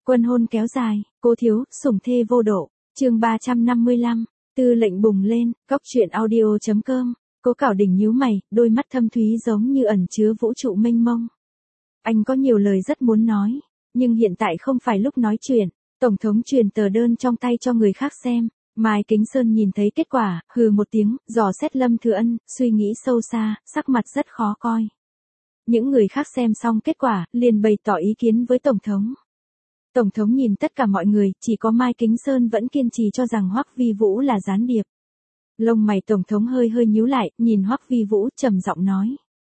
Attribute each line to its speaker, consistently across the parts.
Speaker 1: Quân hôn kéo dài, cố thiếu, sủng thê vô độ. Chương 355, tư lệnh bùng lên, góc truyện audio.com. Cố Cảo Đình nhíu mày, đôi mắt thâm thúy giống như ẩn chứa vũ trụ mênh mông. Anh có nhiều lời rất muốn nói, nhưng hiện tại không phải lúc nói chuyện. Tổng thống truyền tờ đơn trong tay cho người khác xem. Mai Kính Sơn nhìn thấy kết quả, hừ một tiếng, dò xét Lâm Thừa Ân, suy nghĩ sâu xa, sắc mặt rất khó coi. Những người khác xem xong kết quả, liền bày tỏ ý kiến với Tổng thống. Tổng thống nhìn tất cả mọi người, chỉ có Mai Kính Sơn vẫn kiên trì cho rằng Hoắc Vi Vũ là gián điệp. Lông mày Tổng thống hơi nhíu lại, nhìn Hoắc Vi Vũ trầm giọng nói.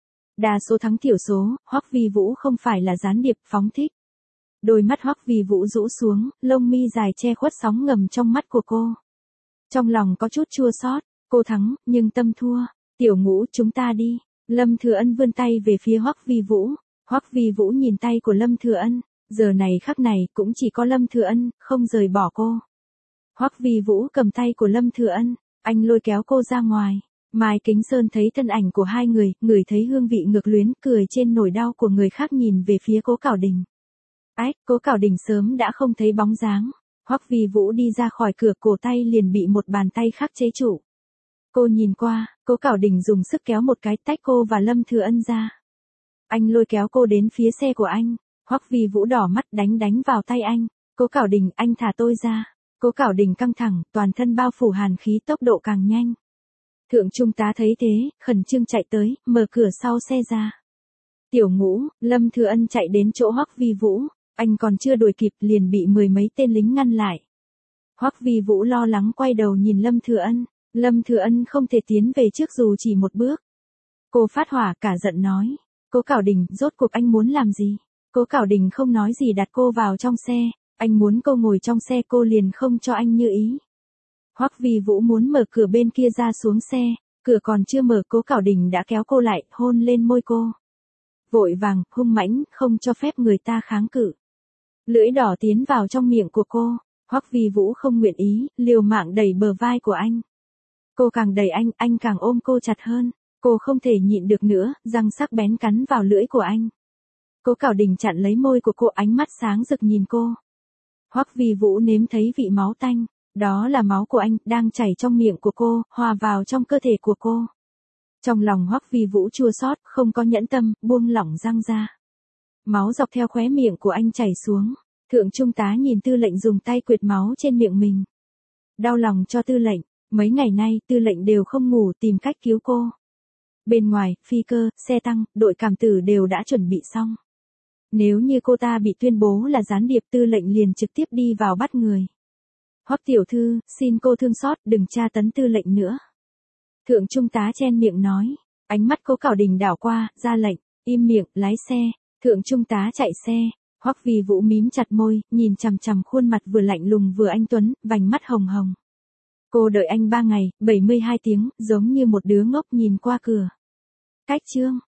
Speaker 1: Đa số thắng thiểu số, Hoắc Vi Vũ không phải là gián điệp, phóng thích. Đôi mắt Hoắc Vi Vũ rũ xuống, lông mi dài che khuất sóng ngầm trong mắt của cô. Trong lòng có chút chua xót, cô thắng, nhưng tâm thua. Tiểu Ngũ, chúng ta đi. Lâm Thừa Ân vươn tay về phía Hoắc Vi Vũ. Hoắc Vi Vũ nhìn tay của Lâm Thừa Ân, giờ này khắc này cũng chỉ có Lâm Thừa Ân không rời bỏ cô. Hoắc Vi Vũ cầm tay của Lâm Thừa Ân, anh lôi kéo cô ra ngoài. Mai Kính Sơn thấy thân ảnh của hai người, ngửi thấy hương vị ngược luyến, cười trên nỗi đau của người khác nhìn về phía Cố Cảo Đình. Ách, Cố Cảo Đình sớm đã không thấy bóng dáng. Hoắc Vi Vũ đi ra khỏi cửa, cổ tay liền bị một bàn tay khác chế trụ. Cô nhìn qua, Cố Cảo Đình dùng sức kéo một cái, tách cô và Lâm Thừa Ân ra. Anh lôi kéo cô đến phía xe của anh. Hoắc Vi Vũ đỏ mắt đánh vào tay anh. Cố Cảo Đình, anh thả tôi ra. Cố Cảo Đình căng thẳng, toàn thân bao phủ hàn khí, tốc độ càng nhanh. Thượng trung tá thấy thế, khẩn trương chạy tới, mở cửa sau xe ra. Tiểu Ngũ, Lâm Thừa Ân chạy đến chỗ Hoắc Vi Vũ, anh còn chưa đuổi kịp liền bị mười mấy tên lính ngăn lại. Hoắc Vi Vũ lo lắng quay đầu nhìn Lâm Thừa Ân, Lâm Thừa Ân không thể tiến về trước dù chỉ một bước. Cô phát hỏa cả giận nói, Cố Cảo Đình, rốt cuộc anh muốn làm gì? Cố Cảo Đình không nói gì đặt cô vào trong xe, anh muốn cô ngồi trong xe, cô liền không cho anh như ý. Hoắc Vi Vũ muốn mở cửa bên kia ra xuống xe, cửa còn chưa mở Cố Cảo Đình đã kéo cô lại, hôn lên môi cô. Vội vàng, hung mãnh, không cho phép người ta kháng cự. Lưỡi đỏ tiến vào trong miệng của cô, Hoắc Vi Vũ không nguyện ý, liều mạng đẩy bờ vai của anh. Cô càng đẩy anh càng ôm cô chặt hơn, cô không thể nhịn được nữa, răng sắc bén cắn vào lưỡi của anh. Cố Cảo Đình chặn lấy môi của cô, ánh mắt sáng rực nhìn cô. Hoắc Vi Vũ nếm thấy vị máu tanh, đó là máu của anh, đang chảy trong miệng của cô, hòa vào trong cơ thể của cô. Trong lòng Hoắc Vi Vũ chua xót, không có nhẫn tâm, buông lỏng răng ra. Máu dọc theo khóe miệng của anh chảy xuống. Thượng trung tá nhìn tư lệnh dùng tay quệt máu trên miệng mình. Đau lòng cho tư lệnh, mấy ngày nay tư lệnh đều không ngủ tìm cách cứu cô. Bên ngoài, phi cơ, xe tăng, đội cảm tử đều đã chuẩn bị xong. Nếu như cô ta bị tuyên bố là gián điệp, tư lệnh liền trực tiếp đi vào bắt người. Hoắc tiểu thư, xin cô thương xót, đừng tra tấn tư lệnh nữa. Thượng trung tá chen miệng nói, ánh mắt Cố Cảo Đình đảo qua, ra lệnh, im miệng, lái xe. Thượng trung tá chạy xe, Hoắc Vi Vũ mím chặt môi, nhìn chằm chằm khuôn mặt vừa lạnh lùng vừa anh tuấn, vành mắt hồng hồng. Cô đợi anh 3 ngày, 72 tiếng, giống như một đứa ngốc nhìn qua cửa. Cách chương